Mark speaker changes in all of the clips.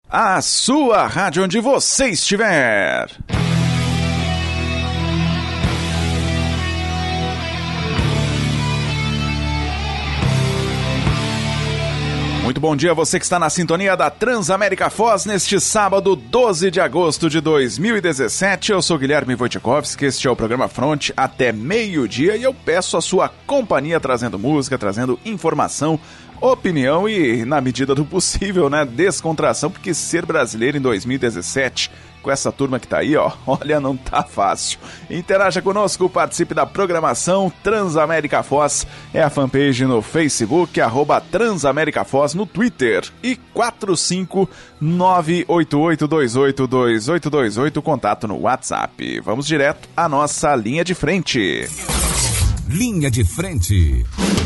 Speaker 1: A sua rádio onde você estiver. Muito bom dia a você que está na sintonia da Transamérica Foz neste sábado, 12 de agosto de 2017. Eu sou Guilherme Wojciechowski, este é o programa Front até meio-dia e eu peço a sua companhia trazendo música, trazendo informação, opinião e, na medida do possível, né, descontração, porque ser brasileiro em 2017, com essa turma que tá aí, ó, olha, não tá fácil. Interaja conosco, participe da programação. Transamérica Foz é a fanpage no Facebook, @Transamérica Foz no Twitter e 45988282828, contato no WhatsApp. Vamos direto à nossa linha de frente.
Speaker 2: Linha de frente.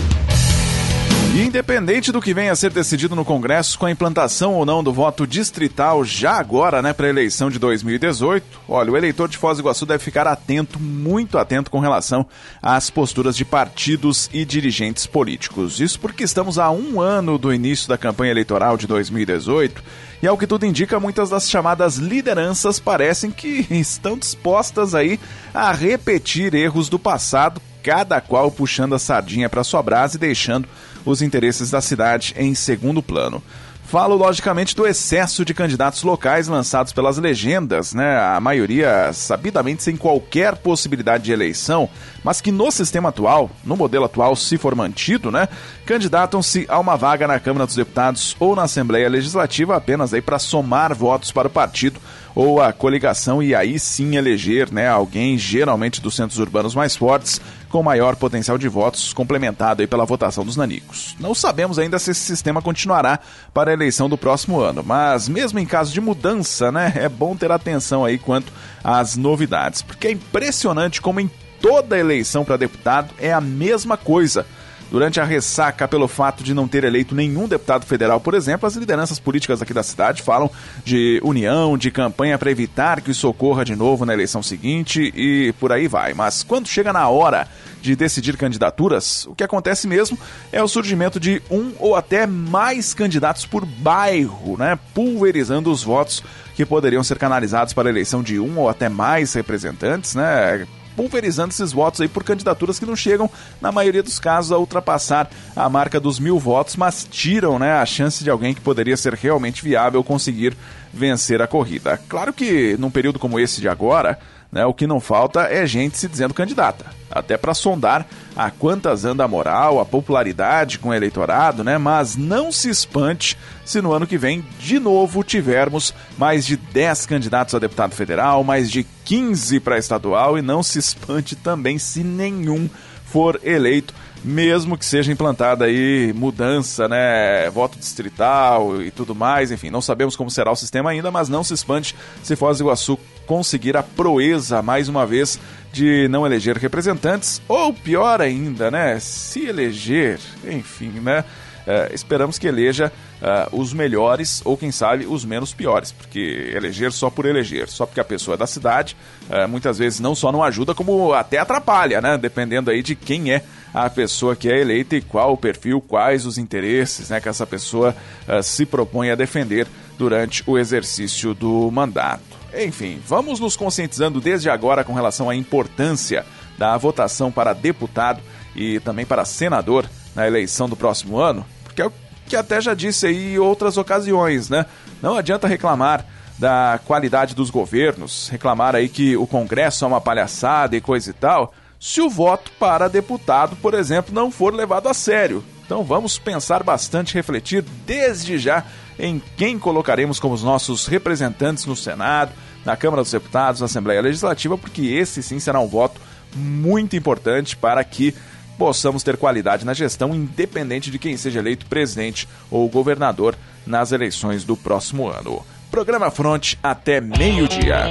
Speaker 1: Independente do que venha a ser decidido no Congresso com a implantação ou não do voto distrital já agora, né, para a eleição de 2018, olha, o eleitor de Foz do Iguaçu deve ficar atento, muito atento com relação às posturas de partidos e dirigentes políticos. Isso porque estamos a um ano do início da campanha eleitoral de 2018 e, ao que tudo indica, muitas das chamadas lideranças parecem que estão dispostas aí a repetir erros do passado, cada qual puxando a sardinha para sua brasa e deixando os interesses da cidade em segundo plano. Falo, logicamente, do excesso de candidatos locais lançados pelas legendas, né? A maioria sabidamente sem qualquer possibilidade de eleição, mas que no sistema atual, no modelo atual, se for mantido, né, candidatam-se a uma vaga na Câmara dos Deputados ou na Assembleia Legislativa apenas aí para somar votos para o partido ou a coligação e aí sim eleger, né, alguém geralmente dos centros urbanos mais fortes com maior potencial de votos, complementado aí pela votação dos nanicos. Não sabemos ainda se esse sistema continuará para a eleição do próximo ano, mas mesmo em caso de mudança, né, é bom ter atenção aí quanto às novidades, porque é impressionante como em toda eleição para deputado é a mesma coisa. Durante a ressaca pelo fato de não ter eleito nenhum deputado federal, por exemplo, as lideranças políticas aqui da cidade falam de união, de campanha para evitar que isso ocorra de novo na eleição seguinte e por aí vai. Mas quando chega na hora de decidir candidaturas, o que acontece mesmo é o surgimento de um ou até mais candidatos por bairro, né, pulverizando os votos que poderiam ser canalizados para a eleição de um ou até mais representantes, né, pulverizando esses votos aí por candidaturas que não chegam, na maioria dos casos, a ultrapassar a marca dos 1.000 votos, mas tiram, né, a chance de alguém que poderia ser realmente viável conseguir vencer a corrida. Claro que num período como esse de agora, né, o que não falta é gente se dizendo candidata, até para sondar a quantas anda a moral, a popularidade com o eleitorado, né? Mas não se espante se no ano que vem, de novo, tivermos mais de 10 candidatos a deputado federal, mais de 15 para estadual, e não se espante também se nenhum for eleito, mesmo que seja implantada aí mudança, né, voto distrital e tudo mais, enfim, não sabemos como será o sistema ainda, mas não se espante se Foz do Iguaçu conseguir a proeza, mais uma vez, de não eleger representantes, ou pior ainda, né, se eleger, enfim, né, esperamos que eleja os melhores ou, quem sabe, os menos piores, porque eleger só por eleger, só porque a pessoa é da cidade, muitas vezes não só não ajuda, como até atrapalha, né, dependendo aí de quem é a pessoa que é eleita e qual o perfil, quais os interesses, né, que essa pessoa se propõe a defender durante o exercício do mandato. Enfim, vamos nos conscientizando desde agora com relação à importância da votação para deputado e também para senador na eleição do próximo ano, porque é o que até já disse aí em outras ocasiões, né? Não adianta reclamar da qualidade dos governos, reclamar aí que o Congresso é uma palhaçada e coisa e tal, se o voto para deputado, por exemplo, não for levado a sério. Então vamos pensar bastante, refletir desde já em quem colocaremos como os nossos representantes no Senado, na Câmara dos Deputados, na Assembleia Legislativa, porque esse sim será um voto muito importante para que possamos ter qualidade na gestão, independente de quem seja eleito presidente ou governador nas eleições do próximo ano. Programa Front até meio-dia.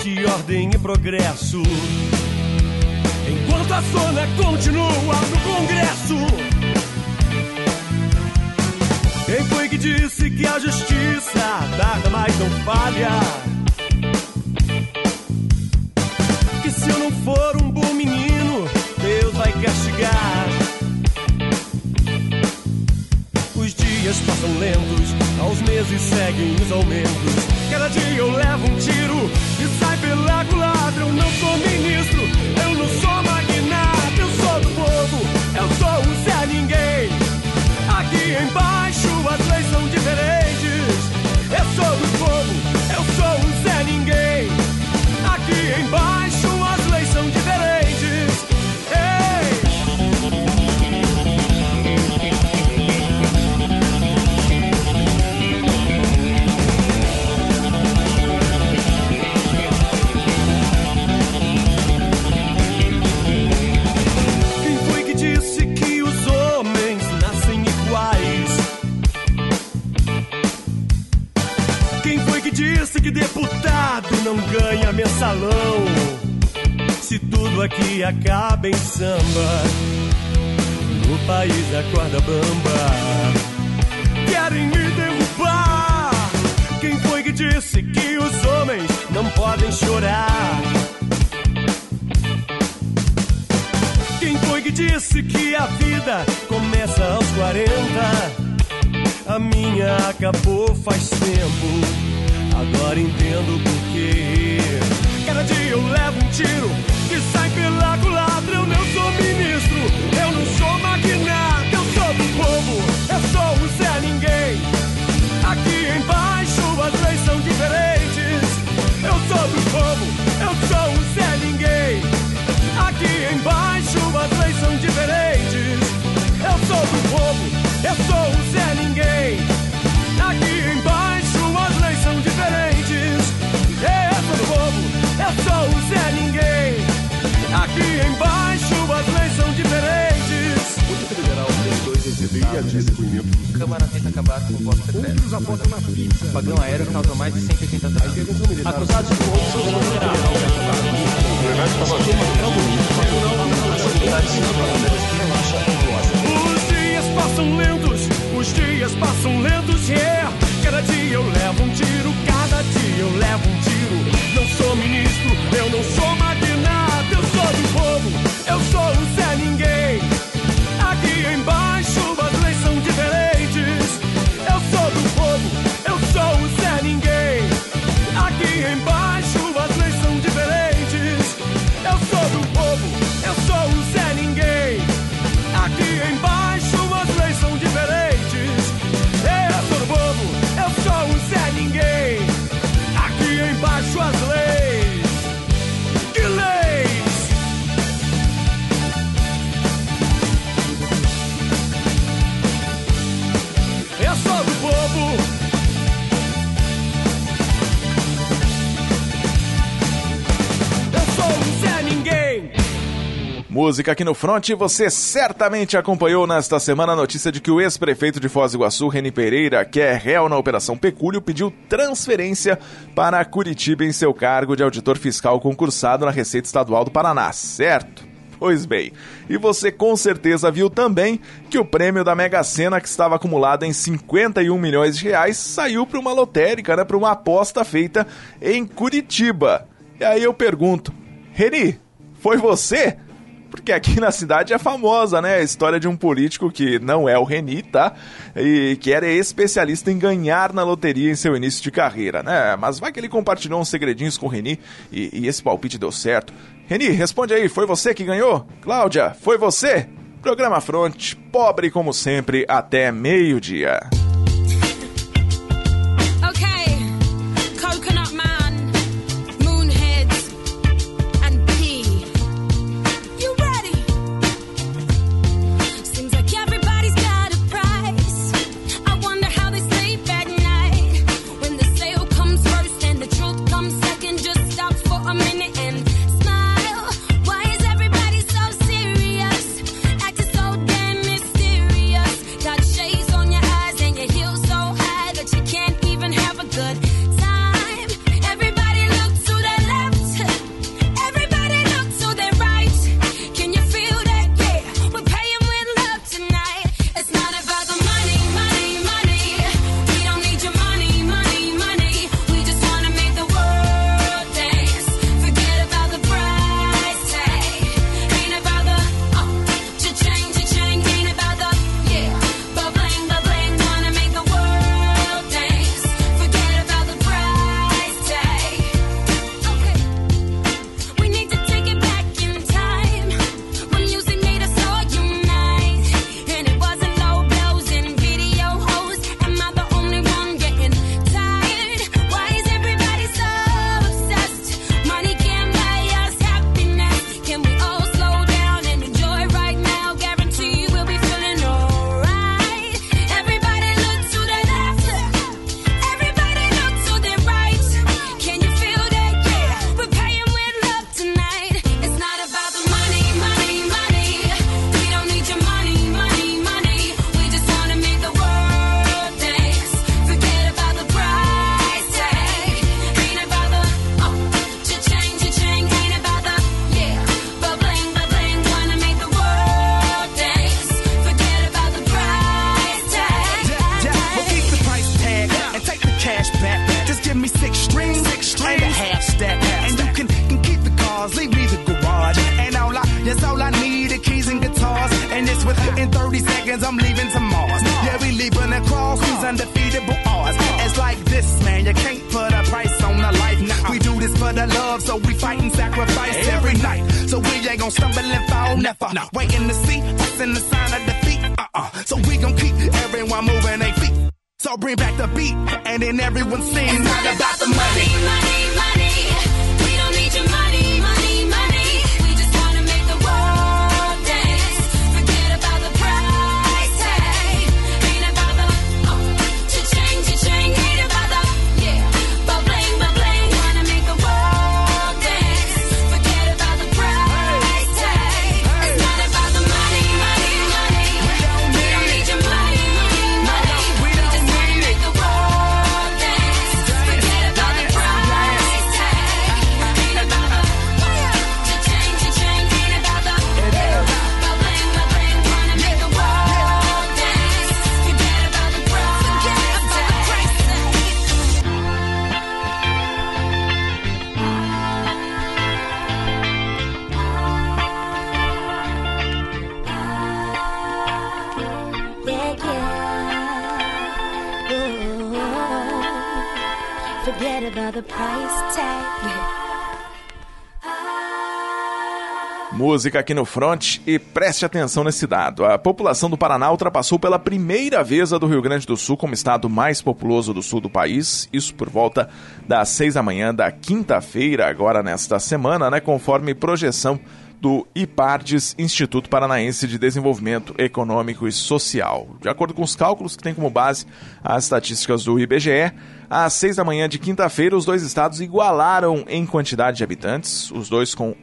Speaker 3: de ordem e progresso. Enquanto a zona continua no Congresso. Quem foi que disse que a justiça tarda, mas não falha? Que se eu não for um bom menino, Deus vai castigar. Os dias passam lentos, aos meses seguem os aumentos. Cada dia eu levo um tiro e sai pela culatra. Eu não sou ministro, eu não sou magnata, eu sou do povo, eu sou um Zé Ninguém. Aqui embaixo as leis são diferentes. Eu sou do povo, eu sou um Zé Ninguém. Aqui embaixo as leis são diferentes. Ei! Quem foi que disse que os homens nascem iguais? Quem foi que disse que deputado não ganha mensalão? Se tudo aqui acaba em samba, no país a corda bamba. Querem me derrubar. Quem foi que disse que os homens não podem chorar? Quem foi que disse que a vida começa aos 40? A minha acabou faz tempo, agora entendo por quê. Cada dia eu levo um tiro que sai pela culatra. Eu não sou ministro, eu não sou magnata, eu sou do povo, eu sou um Zé Ninguém. Aqui embaixo as leis são diferentes. Eu sou do povo, eu sou um Zé Ninguém. Aqui embaixo as leis são diferentes. Eu sou do povo, eu sou um Zé Ninguém. Aqui embaixo as leis são diferentes. Eu sou do povo, eu sou um Zé Ninguém. Aqui embaixo as leis são diferentes.
Speaker 4: O Federal tem 2 executados nesse depoimento.
Speaker 5: Câmara tenta acabar com o voto secreto.
Speaker 4: Outros apontam na pizza.
Speaker 5: Apagão aéreo causou mais de 180 danos.
Speaker 4: Acusados de corrupção federal.
Speaker 3: Os dias passam lentos, os dias passam lentos, yeah. Cada dia eu levo um tiro, cada dia eu levo um tiro. Não sou ministro, eu não sou magnata, eu sou do povo, eu sou um Zé Ninguém. Aqui embaixo as leis são diferentes. Eu sou do povo, eu sou um Zé Ninguém. Aqui embaixo as leis são diferentes. Eu sou do povo, eu sou um Zé Ninguém. Aqui embaixo as leis são diferentes. Eu sou do povo, eu sou um Zé Ninguém. Aqui embaixo as leis. Que leis? Eu sou do povo. Eu sou um Zé Ninguém.
Speaker 1: Música aqui no Front. Você certamente acompanhou nesta semana a notícia de que o ex-prefeito de Foz do Iguaçu, Reni Pereira, que é réu na Operação Pecúlio, pediu transferência para Curitiba em seu cargo de auditor fiscal concursado na Receita Estadual do Paraná, certo? Pois bem, e você com certeza viu também que o prêmio da Mega Sena, que estava acumulado em 51 milhões de reais, saiu para uma lotérica, né, para uma aposta feita em Curitiba. E aí eu pergunto, Reni, foi você? Porque aqui na cidade é famosa, né, a história de um político que não é o Reni, tá? E que era especialista em ganhar na loteria em seu início de carreira, né? Mas vai que ele compartilhou uns segredinhos com o Reni e esse palpite deu certo. Reni, responde aí, foi você que ganhou? Cláudia, foi você? Programa Front, pobre como sempre, até meio-dia.
Speaker 6: Shades on your eyes and unbeatable odds. It's like this, man, you can't put a price on a life. Nah, we do this for the love, so we fight and sacrifice every night. So we ain't gon' stumble and fall, never. Waiting to see us in the sign of defeat. So we gon' keep everyone moving their feet. So bring back the beat, and then everyone sings. It's not about the money, money, money. We don't need your money, money, money. We just wanna make the world dance. Forget about the price tag. Ain't about the cha-ching, cha-ching. Ain't about the ba-bling, ba-bling. Wanna make the world dance. Forget about the price tag. It's not about the money, money, money. We don't need your money, money, money. We just wanna make the world dance. Forget about the price tag. Ain't about the cha-ching, cha-ching. Ain't about the ba-bling, ba-bling. Wanna make the world dance. Forget about the price tag.
Speaker 7: Forget about the price tag.
Speaker 1: Música aqui no Front e preste atenção nesse dado. A população do Paraná ultrapassou pela primeira vez a do Rio Grande do Sul como estado mais populoso do sul do país. Isso por volta das 6 da manhã da quinta-feira, agora nesta semana, né, conforme projeção do IPARDES, Instituto Paranaense de Desenvolvimento Econômico e Social. De acordo com os cálculos que tem como base as estatísticas do IBGE, às 6 da manhã de quinta-feira, os dois estados igualaram em quantidade de habitantes, os dois com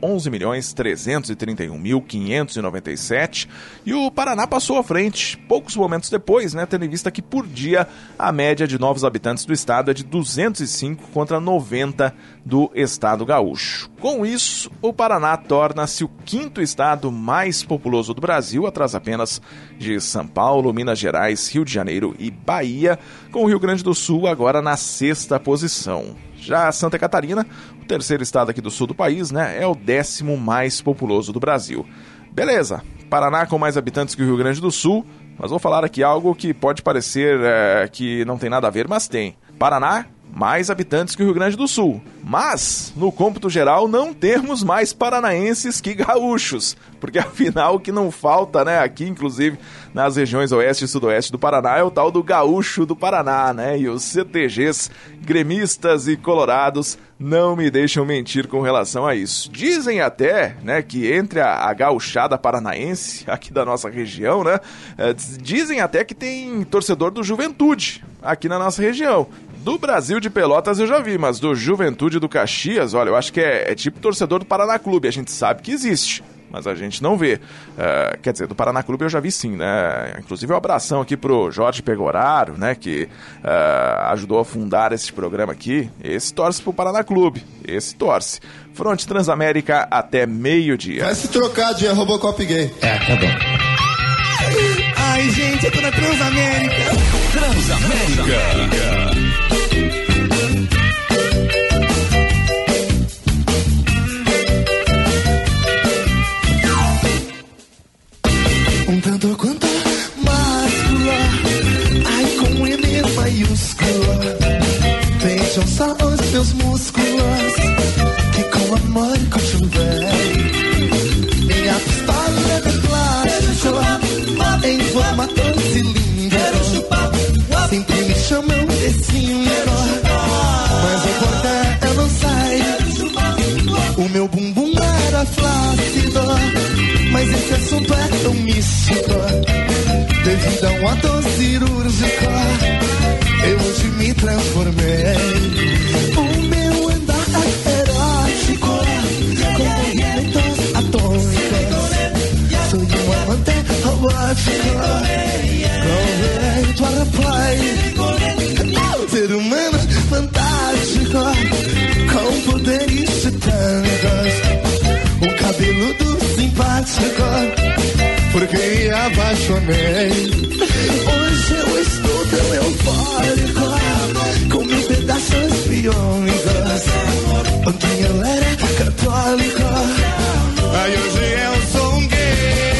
Speaker 1: 11.331.597, e o Paraná passou à frente, poucos momentos depois, né, tendo em vista que por dia a média de novos habitantes do estado é de 205 contra 90 do estado gaúcho. Com isso, o Paraná torna-se o quinto estado mais populoso do Brasil, atrás apenas de São Paulo, Minas Gerais, Rio de Janeiro e Bahia, com o Rio Grande do Sul agora na sexta posição. Já Santa Catarina, o terceiro estado aqui do sul do país, né, é o 10º mais populoso do Brasil. Beleza, Paraná com mais habitantes que o Rio Grande do Sul, mas vou falar aqui algo que pode parecer que não tem nada a ver, mas tem. Paraná, mais habitantes que o Rio Grande do Sul. Mas, no cômputo geral, não temos mais paranaenses que gaúchos. Porque, afinal, o que não falta, né, aqui, inclusive, nas regiões oeste e sudoeste do Paraná, é o tal do gaúcho do Paraná, né? E os CTGs, gremistas e colorados, não me deixam mentir com relação a isso. Dizem até, né, que entre a gauchada paranaense, aqui da nossa região, né, dizem até que tem torcedor do Juventude, aqui na nossa região. Do Brasil de Pelotas eu já vi, mas do Juventude do Caxias, olha, eu acho que é tipo torcedor do Paraná Clube, a gente sabe que existe, mas a gente não vê. Quer dizer, do Paraná Clube eu já vi sim, né? Inclusive um abração aqui pro Jorge Pegoraro, né, que ajudou a fundar esse programa aqui. Esse torce pro Paraná Clube, esse torce. Fronte Transamérica até meio-dia.
Speaker 8: Vai se trocar de Robocop gay.
Speaker 2: Tá bom.
Speaker 8: Ai, gente, eu tô na Transamérica.
Speaker 2: Transamérica.
Speaker 8: Um tanto quanto máscula, ai com M maiúsculo. Vejam só os meus músculos, que com amor conchuvei. Minha pistola é de plástico, em formato cilíndrico. Sempre me chamam de cínico, mas o porquê eu não sei. O meu bumbum era flácido, mas esse assunto é tão místico. Devido a um ato cirúrgico, eu hoje me transformei. O meu andar é erótico, com movimentos atômicos. Sou um amante robótico, com direito a replay. Ser humano fantástico, com poderes titânicos. Um cabeludo simpático, porque apaixonei. Hoje eu estou tão eufórico, com mil pedaços biônicos. Ontem eu era católico, aí hoje eu sou um gay.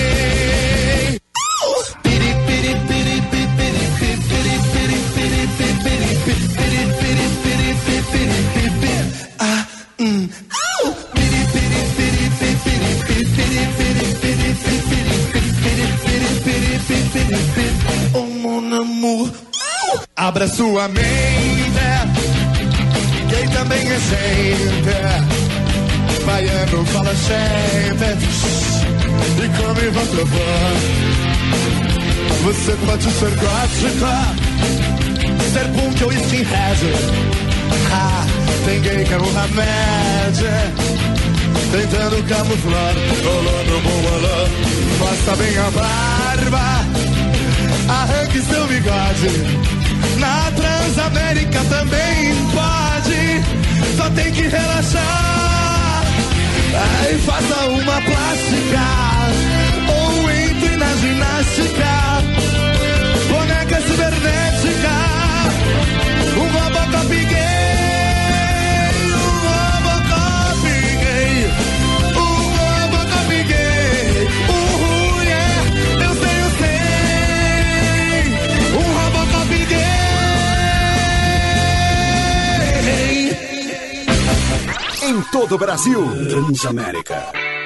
Speaker 8: Piri, piri, piri, piri, piri, piri, piri, piri, Abra sua mente, quem também é gente. Baiano fala gente, e come votre voix. Você pode ser gótica, ser punk ou skinhead. Tem gay que é um remédio, tentando camuflar. Rolando boa, faça bem a barba, arranque seu bigode. Na Transamérica também pode, só tem que relaxar. Aí faça uma plástica, ou entre na ginástica. Boneca cibernética, um Robocop gay, um Robocop gay, um Robocop gay. Ruim é, eu sei, um Robocop gay.
Speaker 2: Em todo o Brasil, Transamérica.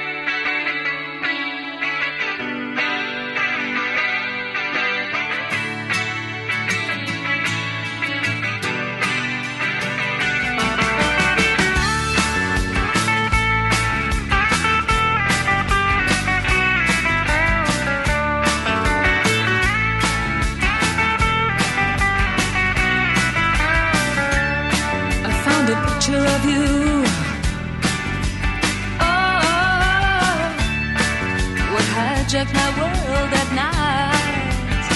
Speaker 9: My world at night,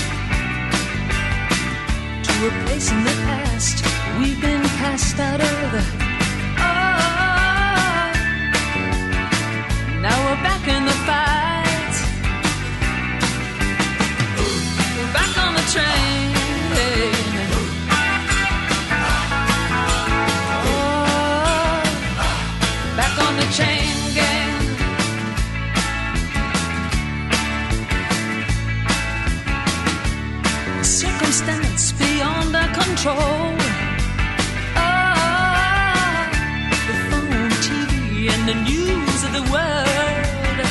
Speaker 9: to a place in the past we've been cast out of. Now we're back in the fight. We're back on the train. Back on the chain gang. Circumstance beyond our control. The phone, TV, and the news of the world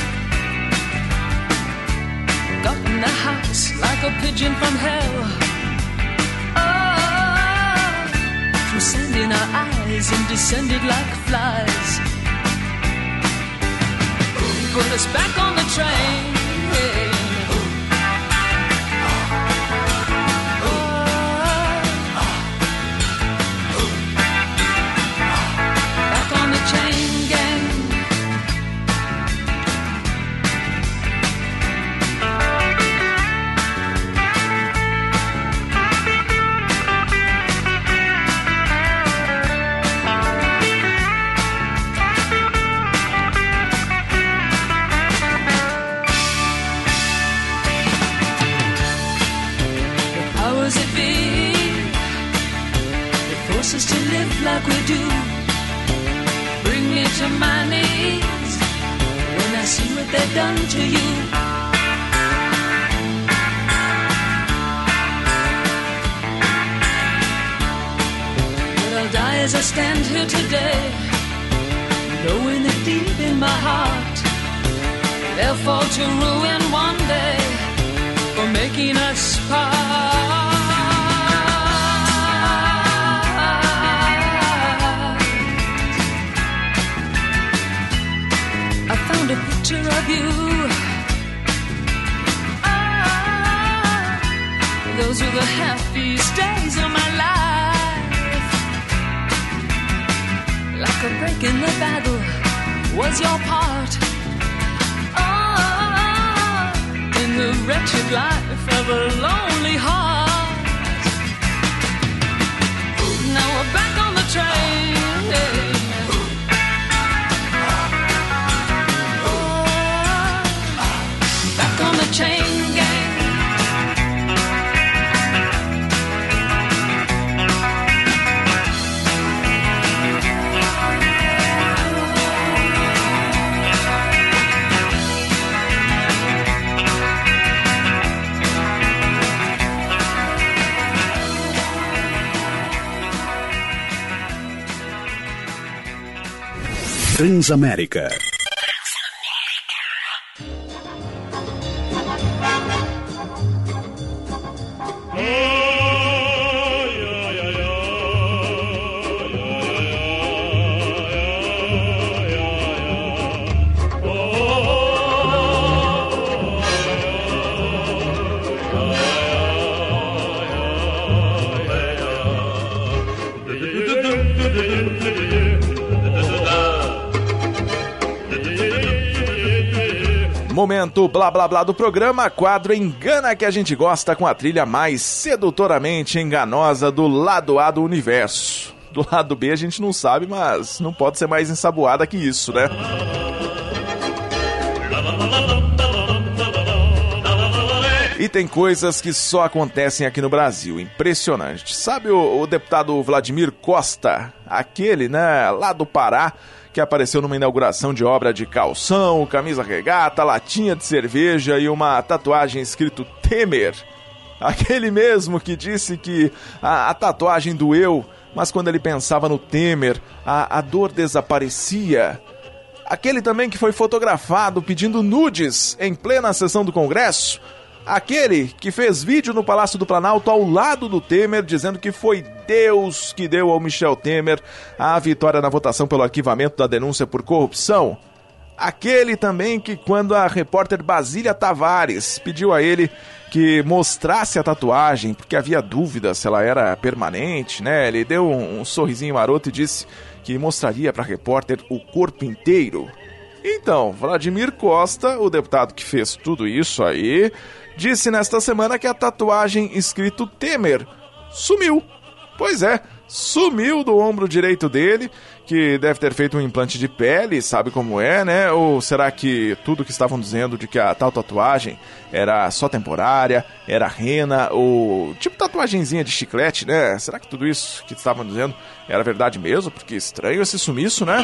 Speaker 9: got in the house like a pigeon from hell. Through sand in our eyes and descended like flies. Put us back on the train. Like we do, bring me to my knees when I see what they've done to you. But I'll die as I stand here today, knowing that deep in my heart they'll fall to ruin one day for making us part. A picture of you. Those were the happiest days of my life. Like a break in the battle was your part. In the wretched life of a lonely heart. Now we're back on the train. On the chain gang.
Speaker 2: Transamérica.
Speaker 1: Momento blá blá blá do programa, quadro Engana que a gente gosta, com a trilha mais sedutoramente enganosa do lado A do universo. Do lado B a gente não sabe, mas não pode ser mais ensaboada que isso, né? E tem coisas que só acontecem aqui no Brasil, impressionante. Sabe o deputado Vladimir Costa, aquele, né, lá do Pará, que apareceu numa inauguração de obra de calção, camisa regata, latinha de cerveja e uma tatuagem escrito Temer? Aquele mesmo que disse que a tatuagem doeu, mas quando ele pensava no Temer, a dor desaparecia. Aquele também que foi fotografado pedindo nudes em plena sessão do Congresso. Aquele que fez vídeo no Palácio do Planalto ao lado do Temer, dizendo que foi Deus que deu ao Michel Temer a vitória na votação pelo arquivamento da denúncia por corrupção. Aquele também que, quando a repórter Basília Tavares pediu a ele que mostrasse a tatuagem, porque havia dúvida se ela era permanente, né? Ele deu um sorrisinho maroto e disse que mostraria para a repórter o corpo inteiro. Então, Vladimir Costa, o deputado que fez tudo isso aí, disse nesta semana que a tatuagem escrito Temer sumiu. Pois é, sumiu do ombro direito dele, que deve ter feito um implante de pele, sabe como é, né? Ou será que tudo que estavam dizendo de que a tal tatuagem era só temporária, era rena, ou tipo tatuagenzinha de chiclete, né? Será que tudo isso que estavam dizendo era verdade mesmo? Porque estranho esse sumiço, né?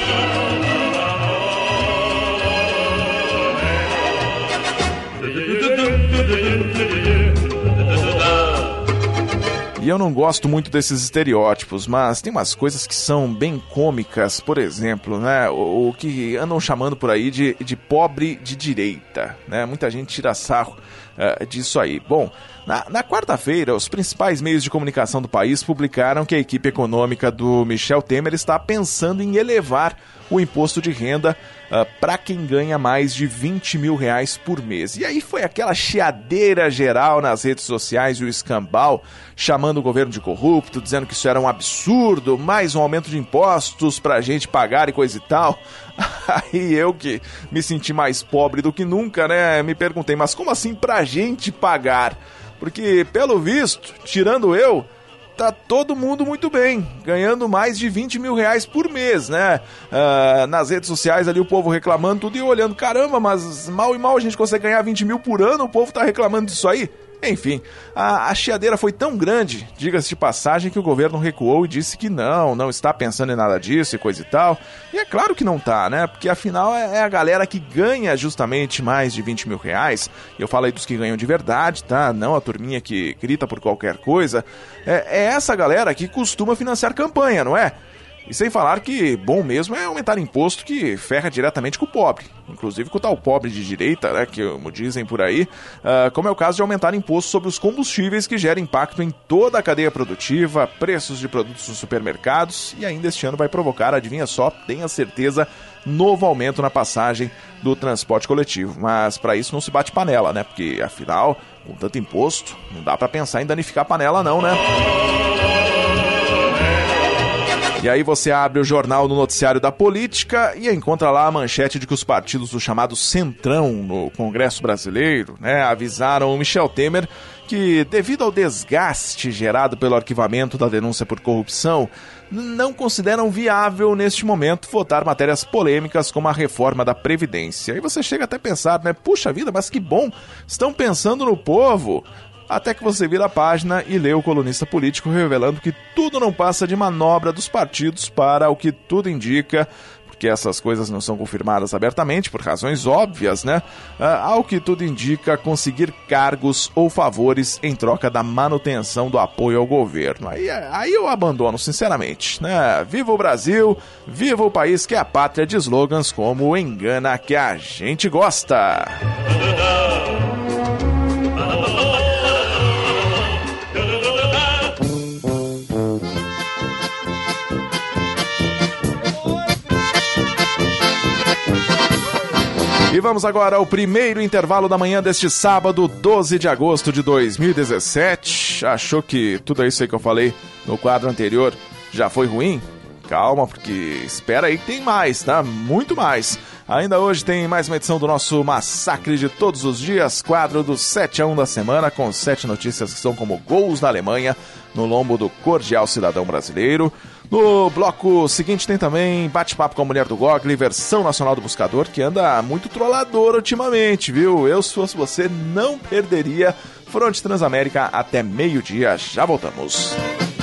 Speaker 1: E eu não gosto muito desses estereótipos, mas tem umas coisas que são bem cômicas, por exemplo, né? O que andam chamando por aí de pobre de direita, né? Muita gente tira sarro disso aí. Bom, na quarta-feira, os principais meios de comunicação do país publicaram que a equipe econômica do Michel Temer está pensando em elevar o imposto de renda para quem ganha mais de 20 mil reais por mês. E aí foi aquela chiadeira geral nas redes sociais e o escambau, chamando o governo de corrupto, dizendo que isso era um absurdo, mais um aumento de impostos pra gente pagar e coisa e tal. Aí eu, que me senti mais pobre do que nunca, né, me perguntei, mas como assim pra gente pagar? Porque, pelo visto, tirando eu, tá todo mundo muito bem, ganhando mais de 20 mil reais por mês, né? Nas redes sociais ali o povo reclamando tudo e eu olhando, caramba, mas mal e mal a gente consegue ganhar 20 mil por ano, o povo tá reclamando disso aí? Enfim, a chiadeira foi tão grande, diga-se de passagem, que o governo recuou e disse que não está pensando em nada disso e coisa e tal. E é claro que não tá, né? Porque afinal é a galera que ganha justamente mais de 20 mil reais. Eu falei dos que ganham de verdade, tá? Não a turminha que grita por qualquer coisa. É essa galera que costuma financiar campanha, não é? E sem falar que bom mesmo é aumentar imposto que ferra diretamente com o pobre. Inclusive com o tal pobre de direita, né, que dizem por aí, como é o caso de aumentar imposto sobre os combustíveis, que gera impacto em toda a cadeia produtiva, preços de produtos nos supermercados, e ainda este ano vai provocar, adivinha só, tenha certeza, novo aumento na passagem do transporte coletivo. Mas para isso não se bate panela, né, porque afinal, com tanto imposto, não dá para pensar em danificar a panela não, né? E aí você abre o jornal no noticiário da política e encontra lá a manchete de que os partidos do chamado Centrão no Congresso Brasileiro, né, avisaram o Michel Temer que, devido ao desgaste gerado pelo arquivamento da denúncia por corrupção, não consideram viável neste momento votar matérias polêmicas como a reforma da Previdência. Aí você chega até a pensar, né, puxa vida, mas que bom, estão pensando no povo. Até que você vira a página e lê o colunista político revelando que tudo não passa de manobra dos partidos para, o que tudo indica, porque essas coisas não são confirmadas abertamente, por razões óbvias, né? Ao que tudo indica, conseguir cargos ou favores em troca da manutenção do apoio ao governo. Aí eu abandono, sinceramente, né? Viva o Brasil, viva o país que é a pátria de slogans como Engana que a gente gosta. E vamos agora ao primeiro intervalo da manhã deste sábado, 12 de agosto de 2017. Achou que tudo isso aí que eu falei no quadro anterior já foi ruim? Calma, porque espera aí que tem mais, tá? Muito mais. Ainda hoje tem mais uma edição do nosso Massacre de Todos os Dias, quadro do 7-1 da semana, com 7 notícias que são como gols na Alemanha, no lombo do cordial cidadão brasileiro. No bloco seguinte tem também bate-papo com a mulher do Google, versão nacional do buscador, que anda muito trollador ultimamente, viu? Eu, se fosse você, não perderia. Fronte Transamérica até meio-dia, já voltamos.